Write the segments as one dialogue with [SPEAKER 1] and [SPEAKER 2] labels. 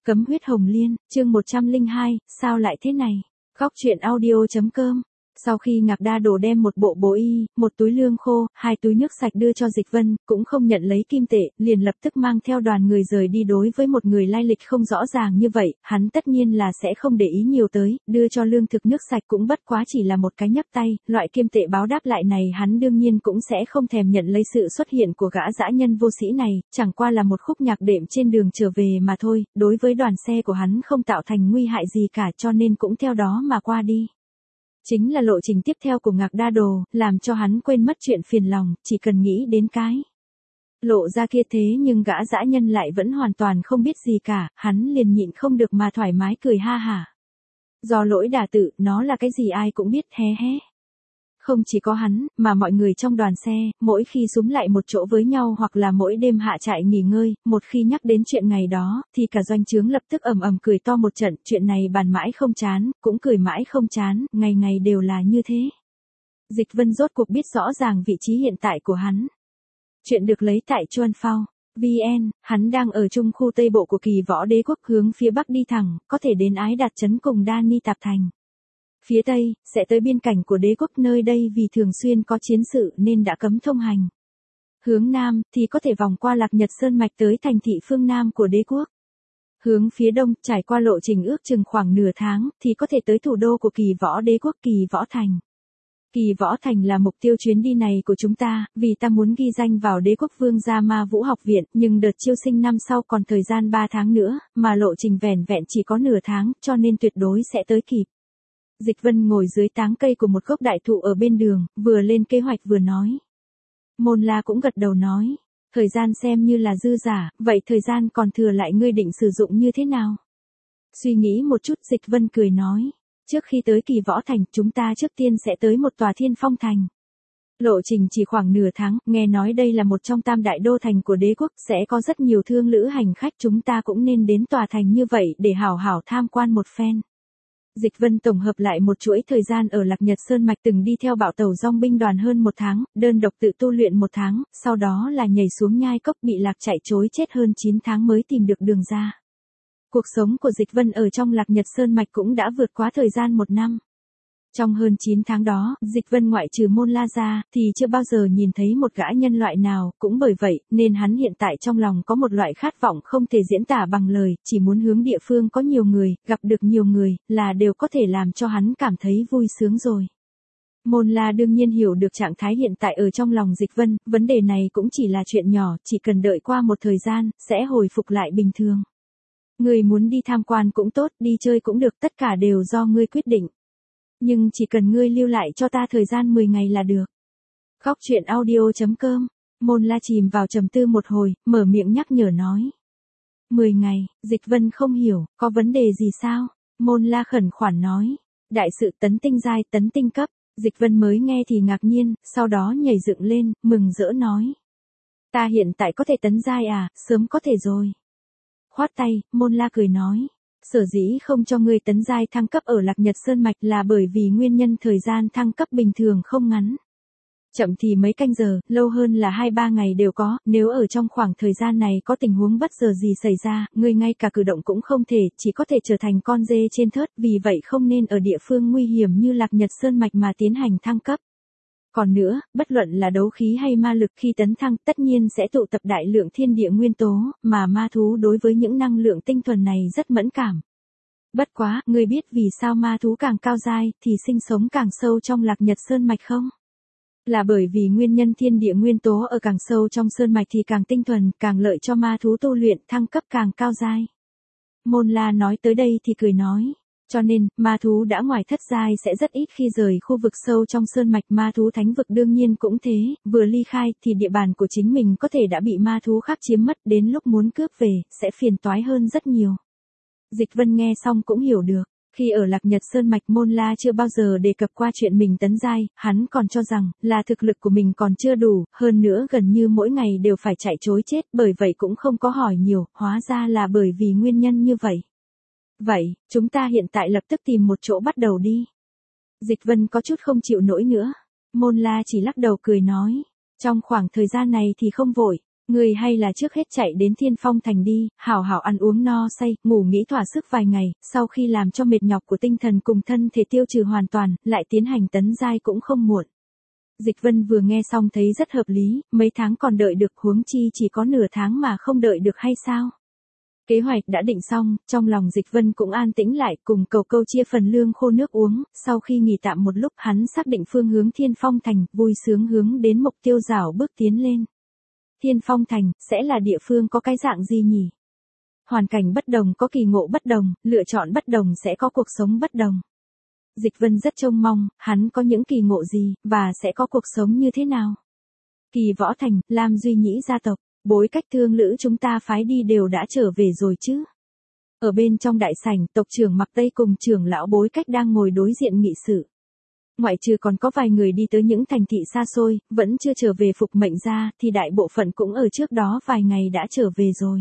[SPEAKER 1] Cấm huyết hồng liên, chương 102, sao lại thế này? Góc truyện audio.com. Sau khi Ngạc Đa Đồ đem một bộ bố y, một túi lương khô, 2 túi nước sạch đưa cho Dịch Vân, cũng không nhận lấy kim tệ, liền lập tức mang theo đoàn người rời đi. Đối với một người lai lịch không rõ ràng như vậy, hắn tất nhiên là sẽ không để ý nhiều tới, đưa cho lương thực nước sạch cũng bất quá chỉ là một cái nhấc tay, loại kim tệ báo đáp lại này hắn đương nhiên cũng sẽ không thèm nhận lấy. Sự xuất hiện của gã dã nhân vô sĩ này, chẳng qua là một khúc nhạc đệm trên đường trở về mà thôi, đối với đoàn xe của hắn không tạo thành nguy hại gì cả, cho nên cũng theo đó mà qua đi. Chính là lộ trình tiếp theo của Ngạc Đa Đồ, làm cho hắn quên mất chuyện phiền lòng, chỉ cần nghĩ đến cái lộ ra kia. Thế nhưng gã dã nhân lại vẫn hoàn toàn không biết gì cả, hắn liền nhịn không được mà thoải mái cười ha hả. Do lỗi đả tự, nó là cái gì ai cũng biết, hé hé. Không chỉ có hắn, mà mọi người trong đoàn xe, mỗi khi xúm lại một chỗ với nhau hoặc là mỗi đêm hạ trại nghỉ ngơi, một khi nhắc đến chuyện ngày đó, thì cả doanh trướng lập tức ầm ầm cười to một trận. Chuyện này bàn mãi không chán, cũng cười mãi không chán, ngày ngày đều là như thế. Dịch Vân rốt cuộc biết rõ ràng vị trí hiện tại của hắn. Chuyện được lấy tại Chuan Phao VN, hắn đang ở trung khu Tây Bộ của Kỳ Võ Đế Quốc, hướng phía Bắc đi thẳng, có thể đến Ái Đạt Trấn cùng Đa Ni Tạp Thành. Phía Tây, sẽ tới biên cảnh của đế quốc, nơi đây vì thường xuyên có chiến sự nên đã cấm thông hành. Hướng Nam, thì có thể vòng qua Lạc Nhật Sơn Mạch tới thành thị phương Nam của đế quốc. Hướng phía Đông, trải qua lộ trình ước chừng khoảng nửa tháng, thì có thể tới thủ đô của Kỳ Võ Đế Quốc, Kỳ Võ Thành. Kỳ Võ Thành là mục tiêu chuyến đi này của chúng ta, vì ta muốn ghi danh vào Đế quốc Vương gia Ma Vũ học viện, nhưng đợt chiêu sinh năm sau còn thời gian 3 tháng nữa, mà lộ trình vẻn vẹn chỉ có nửa tháng, cho nên tuyệt đối sẽ tới kịp. Dịch Vân ngồi dưới táng cây của một gốc đại thụ ở bên đường, vừa lên kế hoạch vừa nói. Môn La cũng gật đầu nói, thời gian xem như là dư giả, vậy thời gian còn thừa lại ngươi định sử dụng như thế nào? Suy nghĩ một chút, Dịch Vân cười nói, trước khi tới Kỳ Võ Thành, chúng ta trước tiên sẽ tới một tòa Thiên Phong Thành. Lộ trình chỉ khoảng nửa tháng, nghe nói đây là một trong tam đại đô thành của đế quốc, sẽ có rất nhiều thương lữ hành khách, chúng ta cũng nên đến tòa thành như vậy để hảo hảo tham quan một phen. Dịch Vân tổng hợp lại một chuỗi thời gian ở Lạc Nhật Sơn Mạch, từng đi theo bạo tàu dòng binh đoàn hơn 1 tháng, đơn độc tự tu luyện 1 tháng, sau đó là nhảy xuống nhai cốc bị lạc chạy trối chết hơn 9 tháng mới tìm được đường ra. Cuộc sống của Dịch Vân ở trong Lạc Nhật Sơn Mạch cũng đã vượt quá thời gian 1 năm. Trong hơn 9 tháng đó, Dịch Vân ngoại trừ Môn La ra, thì chưa bao giờ nhìn thấy một gã nhân loại nào, cũng bởi vậy, nên hắn hiện tại trong lòng có một loại khát vọng không thể diễn tả bằng lời, chỉ muốn hướng địa phương có nhiều người, gặp được nhiều người, là đều có thể làm cho hắn cảm thấy vui sướng rồi. Môn La đương nhiên hiểu được trạng thái hiện tại ở trong lòng Dịch Vân, vấn đề này cũng chỉ là chuyện nhỏ, chỉ cần đợi qua một thời gian, sẽ hồi phục lại bình thường. Ngươi muốn đi tham quan cũng tốt, đi chơi cũng được, tất cả đều do ngươi quyết định. Nhưng chỉ cần ngươi lưu lại cho ta thời gian 10 ngày là được. Góc truyện audio.com. Môn La chìm vào trầm tư một hồi, mở miệng nhắc nhở nói. 10 ngày, Dịch Vân không hiểu, có vấn đề gì sao? Môn La khẩn khoản nói. Đại sự tấn tinh giai, tấn tinh cấp. Dịch Vân mới nghe thì ngạc nhiên, sau đó nhảy dựng lên, mừng rỡ nói. Ta hiện tại có thể tấn giai à, sớm có thể rồi. Khoát tay, Môn La cười nói. Sở dĩ không cho ngươi tấn giai thăng cấp ở Lạc Nhật Sơn Mạch là bởi vì nguyên nhân thời gian thăng cấp bình thường không ngắn. Chậm thì mấy canh giờ, lâu hơn là 2-3 ngày đều có, nếu ở trong khoảng thời gian này có tình huống bất ngờ gì xảy ra, ngươi ngay cả cử động cũng không thể, chỉ có thể trở thành con dê trên thớt, vì vậy không nên ở địa phương nguy hiểm như Lạc Nhật Sơn Mạch mà tiến hành thăng cấp. Còn nữa, bất luận là đấu khí hay ma lực khi tấn thăng, tất nhiên sẽ tụ tập đại lượng thiên địa nguyên tố, mà ma thú đối với những năng lượng tinh thuần này rất mẫn cảm. Bất quá, ngươi biết vì sao ma thú càng cao giai, thì sinh sống càng sâu trong Lạc Nhật Sơn Mạch không? Là bởi vì nguyên nhân thiên địa nguyên tố ở càng sâu trong sơn mạch thì càng tinh thuần, càng lợi cho ma thú tu luyện, thăng cấp càng cao giai. Môn La nói tới đây thì cười nói. Cho nên, ma thú đã ngoài thất giai sẽ rất ít khi rời khu vực sâu trong sơn mạch, ma thú thánh vực đương nhiên cũng thế, vừa ly khai thì địa bàn của chính mình có thể đã bị ma thú khác chiếm mất, đến lúc muốn cướp về, sẽ phiền toái hơn rất nhiều. Dịch Vân nghe xong cũng hiểu được, khi ở Lạc Nhật Sơn Mạch Môn La chưa bao giờ đề cập qua chuyện mình tấn giai, hắn còn cho rằng là thực lực của mình còn chưa đủ, hơn nữa gần như mỗi ngày đều phải chạy trối chết, bởi vậy cũng không có hỏi nhiều, hóa ra là bởi vì nguyên nhân như vậy. Vậy, chúng ta hiện tại lập tức tìm một chỗ bắt đầu đi. Dịch Vân có chút không chịu nổi nữa. Môn La chỉ lắc đầu cười nói. Trong khoảng thời gian này thì không vội. Ngươi hay là trước hết chạy đến Thiên Phong Thành đi, hảo hảo ăn uống no say, ngủ nghỉ thỏa sức vài ngày, sau khi làm cho mệt nhọc của tinh thần cùng thân thể tiêu trừ hoàn toàn, lại tiến hành tấn giai cũng không muộn. Dịch Vân vừa nghe xong thấy rất hợp lý, mấy tháng còn đợi được, huống chi chỉ có nửa tháng mà không đợi được hay sao? Kế hoạch đã định xong, trong lòng Dịch Vân cũng an tĩnh lại, cùng cầu câu chia phần lương khô nước uống, sau khi nghỉ tạm một lúc hắn xác định phương hướng Thiên Phong Thành, vui sướng hướng đến mục tiêu rảo bước tiến lên. Thiên Phong Thành, sẽ là địa phương có cái dạng gì nhỉ? Hoàn cảnh bất đồng có kỳ ngộ bất đồng, lựa chọn bất đồng sẽ có cuộc sống bất đồng. Dịch Vân rất trông mong, hắn có những kỳ ngộ gì, và sẽ có cuộc sống như thế nào? Kỳ Võ Thành, Lam Duy Nhĩ gia tộc, Bối Cách thương lữ chúng ta phái đi đều đã trở về rồi chứ? Ở bên trong đại sảnh, tộc trưởng Mặc Tây cùng trưởng lão Bối Cách đang ngồi đối diện nghị sự. Ngoại trừ còn có vài người đi tới những thành thị xa xôi, vẫn chưa trở về phục mệnh ra, thì đại bộ phận cũng ở trước đó vài ngày đã trở về rồi.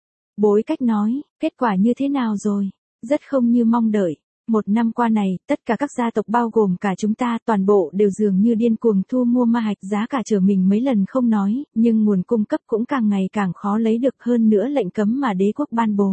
[SPEAKER 1] Bối Cách nói, kết quả như thế nào rồi? Rất không như mong đợi. Một năm qua này, tất cả các gia tộc bao gồm cả chúng ta toàn bộ đều dường như điên cuồng thu mua ma hạch, giá cả trở mình mấy lần không nói, nhưng nguồn cung cấp cũng càng ngày càng khó lấy được, hơn nữa lệnh cấm mà đế quốc ban bố.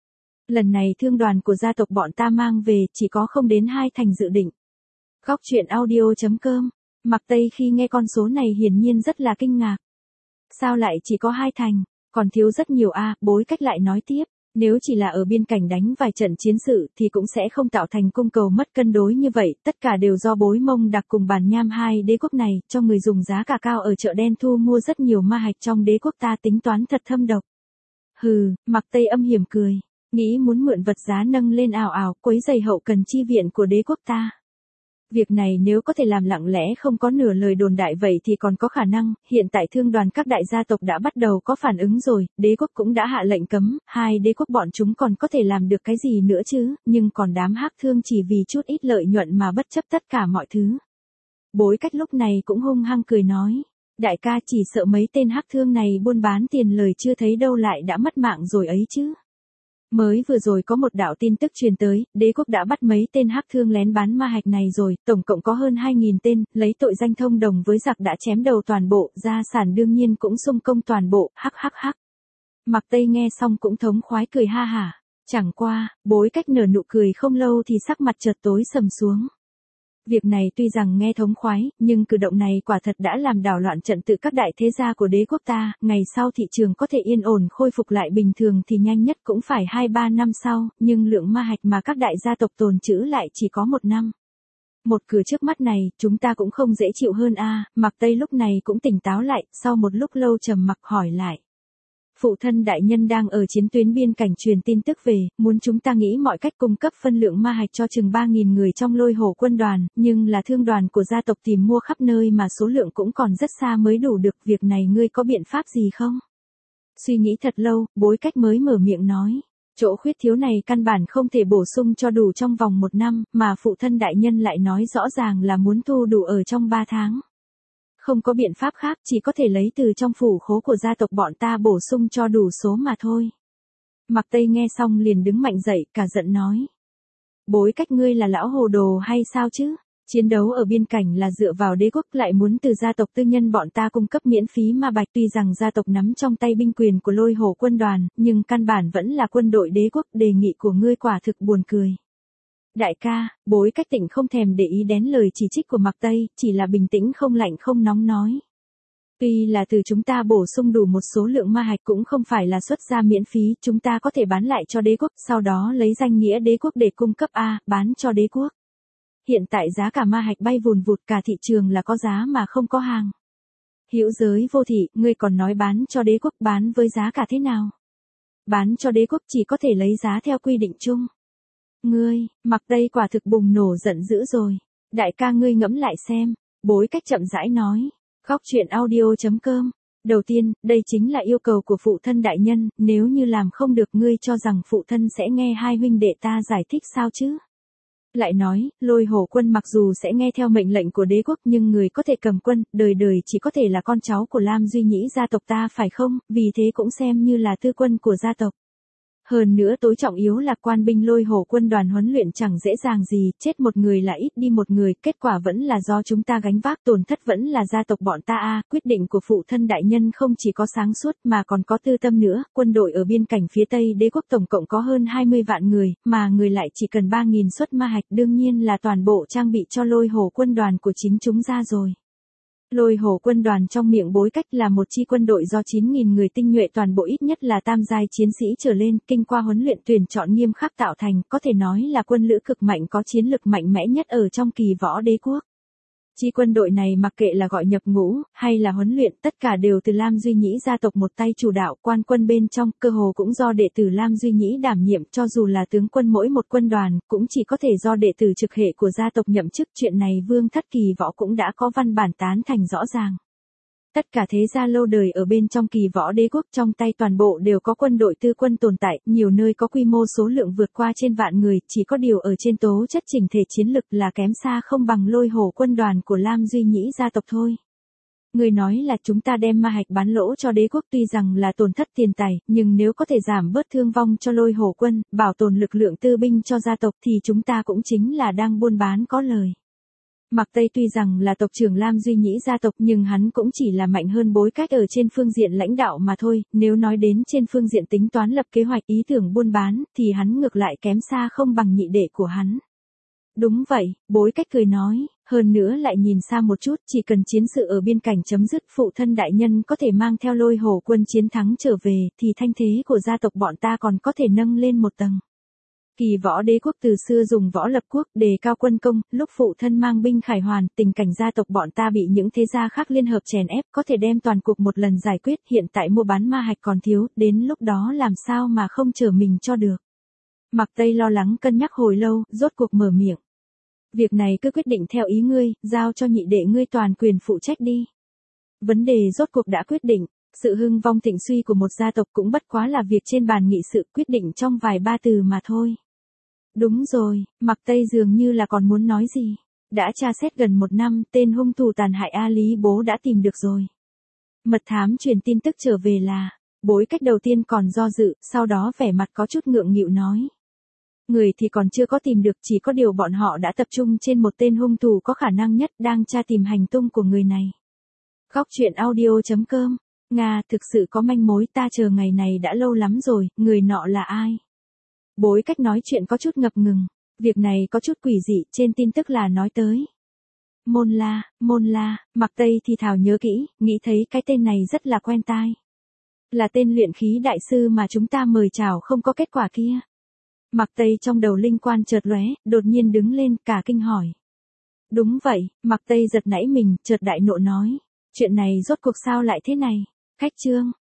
[SPEAKER 1] Lần này thương đoàn của gia tộc bọn ta mang về chỉ có không đến 2 thành dự định. Góc truyện audio.com. Mặc Tây khi nghe con số này hiển nhiên rất là kinh ngạc. Sao lại chỉ có 2 thành, còn thiếu rất nhiều a? Bối Cách lại nói tiếp. Nếu chỉ là ở biên cảnh đánh vài trận chiến sự thì cũng sẽ không tạo thành cung cầu mất cân đối như vậy, tất cả đều do Bối Mông Đặc cùng Bàn Nham hai đế quốc này, cho người dùng giá cả cao ở chợ đen thu mua rất nhiều ma hạch trong đế quốc ta, tính toán thật thâm độc. Hừ, Mặc Tây âm hiểm cười, nghĩ muốn mượn vật giá nâng lên ào ào, quấy rầy hậu cần chi viện của đế quốc ta. Việc này nếu có thể làm lặng lẽ không có nửa lời đồn đại vậy thì còn có khả năng, hiện tại thương đoàn các đại gia tộc đã bắt đầu có phản ứng rồi, đế quốc cũng đã hạ lệnh cấm, hai đế quốc bọn chúng còn có thể làm được cái gì nữa chứ, nhưng còn đám hắc thương chỉ vì chút ít lợi nhuận mà bất chấp tất cả mọi thứ. Bối Cách lúc này cũng hung hăng cười nói, đại ca chỉ sợ mấy tên hắc thương này buôn bán tiền lời chưa thấy đâu lại đã mất mạng rồi ấy chứ. Mới vừa rồi có một đạo tin tức truyền tới, đế quốc đã bắt mấy tên hắc thương lén bán ma hạch này rồi, tổng cộng có hơn 2.000 tên, lấy tội danh thông đồng với giặc đã chém đầu toàn bộ, gia sản đương nhiên cũng xung công toàn bộ, hắc hắc hắc. Mặc Tây nghe xong cũng thống khoái cười ha hả, chẳng qua, Bối Cách nở nụ cười không lâu thì sắc mặt chợt tối sầm xuống. Việc này tuy rằng nghe thống khoái, nhưng cử động này quả thật đã làm đảo loạn trận tự các đại thế gia của đế quốc ta, ngày sau thị trường có thể yên ổn khôi phục lại bình thường thì nhanh nhất cũng phải 2-3 năm sau, nhưng lượng ma hạch mà các đại gia tộc tồn trữ lại chỉ có 1 năm. Một cửa trước mắt này, chúng ta cũng không dễ chịu hơn a. Mặc Tây lúc này cũng tỉnh táo lại, sau một lúc lâu trầm mặc hỏi lại. Phụ thân đại nhân đang ở chiến tuyến biên cảnh truyền tin tức về, muốn chúng ta nghĩ mọi cách cung cấp phân lượng ma hạch cho chừng 3.000 người trong Lôi Hổ quân đoàn, nhưng là thương đoàn của gia tộc tìm mua khắp nơi mà số lượng cũng còn rất xa mới đủ được, việc này ngươi có biện pháp gì không? Suy nghĩ thật lâu, Bối Cách mới mở miệng nói. Chỗ khuyết thiếu này căn bản không thể bổ sung cho đủ trong vòng 1 năm, mà phụ thân đại nhân lại nói rõ ràng là muốn thu đủ ở trong 3 tháng. Không có biện pháp khác, chỉ có thể lấy từ trong phủ khố của gia tộc bọn ta bổ sung cho đủ số mà thôi. Mặc Tây nghe xong liền đứng mạnh dậy, cả giận nói. Bối Cách ngươi là lão hồ đồ hay sao chứ? Chiến đấu ở biên cảnh là dựa vào đế quốc, lại muốn từ gia tộc tư nhân bọn ta cung cấp miễn phí ma bạch, tuy rằng gia tộc nắm trong tay binh quyền của Lôi Hổ quân đoàn, nhưng căn bản vẫn là quân đội đế quốc, đề nghị của ngươi quả thực buồn cười. Đại ca, Bối Cách tỉnh không thèm để ý đến lời chỉ trích của Mặc Tây, chỉ là bình tĩnh không lạnh không nóng nói. Tuy là từ chúng ta bổ sung đủ một số lượng ma hạch cũng không phải là xuất ra miễn phí, chúng ta có thể bán lại cho đế quốc, sau đó lấy danh nghĩa đế quốc để cung cấp bán cho đế quốc. Hiện tại giá cả ma hạch bay vùn vụt, cả thị trường là có giá mà không có hàng. Hữu giới vô thị, ngươi còn nói bán cho đế quốc, bán với giá cả thế nào? Bán cho đế quốc chỉ có thể lấy giá theo quy định chung. Ngươi, Mặc Tây quả thực bùng nổ giận dữ rồi. Đại ca ngươi ngẫm lại xem, Bối Cách chậm rãi nói. Góc truyện audio.com. Đầu tiên, đây chính là yêu cầu của phụ thân đại nhân, nếu như làm không được ngươi cho rằng phụ thân sẽ nghe hai huynh đệ ta giải thích sao chứ? Lại nói, Lôi Hổ quân mặc dù sẽ nghe theo mệnh lệnh của đế quốc nhưng người có thể cầm quân, đời đời chỉ có thể là con cháu của Lam Duy Nhĩ gia tộc ta phải không, vì thế cũng xem như là tư quân của gia tộc. Hơn nữa tối trọng yếu là quan binh Lôi Hổ quân đoàn huấn luyện chẳng dễ dàng gì, chết một người là ít đi một người, kết quả vẫn là do chúng ta gánh vác, tổn thất vẫn là gia tộc bọn ta a. Quyết định của phụ thân đại nhân không chỉ có sáng suốt mà còn có tư tâm nữa, quân đội ở biên cảnh phía Tây đế quốc tổng cộng có hơn 20 vạn người, mà người lại chỉ cần 3.000 suất ma hạch, đương nhiên là toàn bộ trang bị cho Lôi Hổ quân đoàn của chính chúng ra rồi. Lôi Hổ quân đoàn trong miệng Bối Cách là một chi quân đội do 9.000 người tinh nhuệ, toàn bộ ít nhất là tam giai chiến sĩ trở lên, kinh qua huấn luyện tuyển chọn nghiêm khắc tạo thành, có thể nói là quân lữ cực mạnh, có chiến lực mạnh mẽ nhất ở trong kỳ võ đế quốc. Chi quân đội này mặc kệ là gọi nhập ngũ, hay là huấn luyện, tất cả đều từ Lam Duy Nhĩ gia tộc một tay chủ đạo, quan quân bên trong, cơ hồ cũng do đệ tử Lam Duy Nhĩ đảm nhiệm, cho dù là tướng quân mỗi một quân đoàn, cũng chỉ có thể do đệ tử trực hệ của gia tộc nhậm chức. Chuyện này Vương Thất Kỳ Võ cũng đã có văn bản tán thành rõ ràng. Tất cả thế gia lâu đời ở bên trong kỳ võ đế quốc trong tay toàn bộ đều có quân đội tư quân tồn tại, nhiều nơi có quy mô số lượng vượt qua trên vạn người, chỉ có điều ở trên tố chất chỉnh thể chiến lực là kém xa không bằng Lôi Hổ quân đoàn của Lam Duy Nhĩ gia tộc thôi. Người nói là chúng ta đem ma hạch bán lỗ cho đế quốc tuy rằng là tổn thất tiền tài, nhưng nếu có thể giảm bớt thương vong cho Lôi Hổ quân, bảo tồn lực lượng tư binh cho gia tộc thì chúng ta cũng chính là đang buôn bán có lời. Mạc Tây tuy rằng là tộc trưởng Lam Duy Nhĩ gia tộc nhưng hắn cũng chỉ là mạnh hơn Bối Cách ở trên phương diện lãnh đạo mà thôi, nếu nói đến trên phương diện tính toán lập kế hoạch ý tưởng buôn bán thì hắn ngược lại kém xa không bằng nhị đệ của hắn. Đúng vậy, Bối Cách cười nói, hơn nữa lại nhìn xa một chút, chỉ cần chiến sự ở biên cảnh chấm dứt, phụ thân đại nhân có thể mang theo Lôi Hổ quân chiến thắng trở về thì thanh thế của gia tộc bọn ta còn có thể nâng lên một tầng. Kỳ võ đế quốc từ xưa dùng võ lập quốc, đề cao quân công, lúc phụ thân mang binh khải hoàn, tình cảnh gia tộc bọn ta bị những thế gia khác liên hợp chèn ép, có thể đem toàn cuộc một lần giải quyết, hiện tại mua bán ma hạch còn thiếu, đến lúc đó làm sao mà không trở mình cho được. Mạc Tây lo lắng cân nhắc hồi lâu, rốt cuộc mở miệng. Việc này cứ quyết định theo ý ngươi, giao cho nhị đệ ngươi toàn quyền phụ trách đi. Vấn đề rốt cuộc đã quyết định. Sự hưng vong thịnh suy của một gia tộc cũng bất quá là việc trên bàn nghị sự, quyết định trong vài ba từ mà thôi. Đúng rồi, Mạc Tây dường như là còn muốn nói gì. Đã tra xét gần 1 năm, tên hung thủ tàn hại A Lý bố đã tìm được rồi. Mật thám truyền tin tức trở về là, Bối Cách đầu tiên còn do dự, sau đó vẻ mặt có chút ngượng nghịu nói. Người thì còn chưa có tìm được, chỉ có điều bọn họ đã tập trung trên một tên hung thủ có khả năng nhất, đang tra tìm hành tung của người này. Góc truyện audio.com. Nga, thực sự có manh mối, ta chờ ngày này đã lâu lắm rồi, người nọ là ai? Bối Cách nói chuyện có chút ngập ngừng, việc này có chút quỷ dị, trên tin tức là nói tới. Môn La, Mạc Tây thì thào nhớ kỹ, nghĩ thấy cái tên này rất là quen tai. Là tên luyện khí đại sư mà chúng ta mời chào không có kết quả kia. Mạc Tây trong đầu linh quan chợt lóe, đột nhiên đứng lên, cả kinh hỏi. Đúng vậy, Mạc Tây giật nảy mình, chợt đại nộ nói. Chuyện này rốt cuộc sao lại thế này? Khách trương,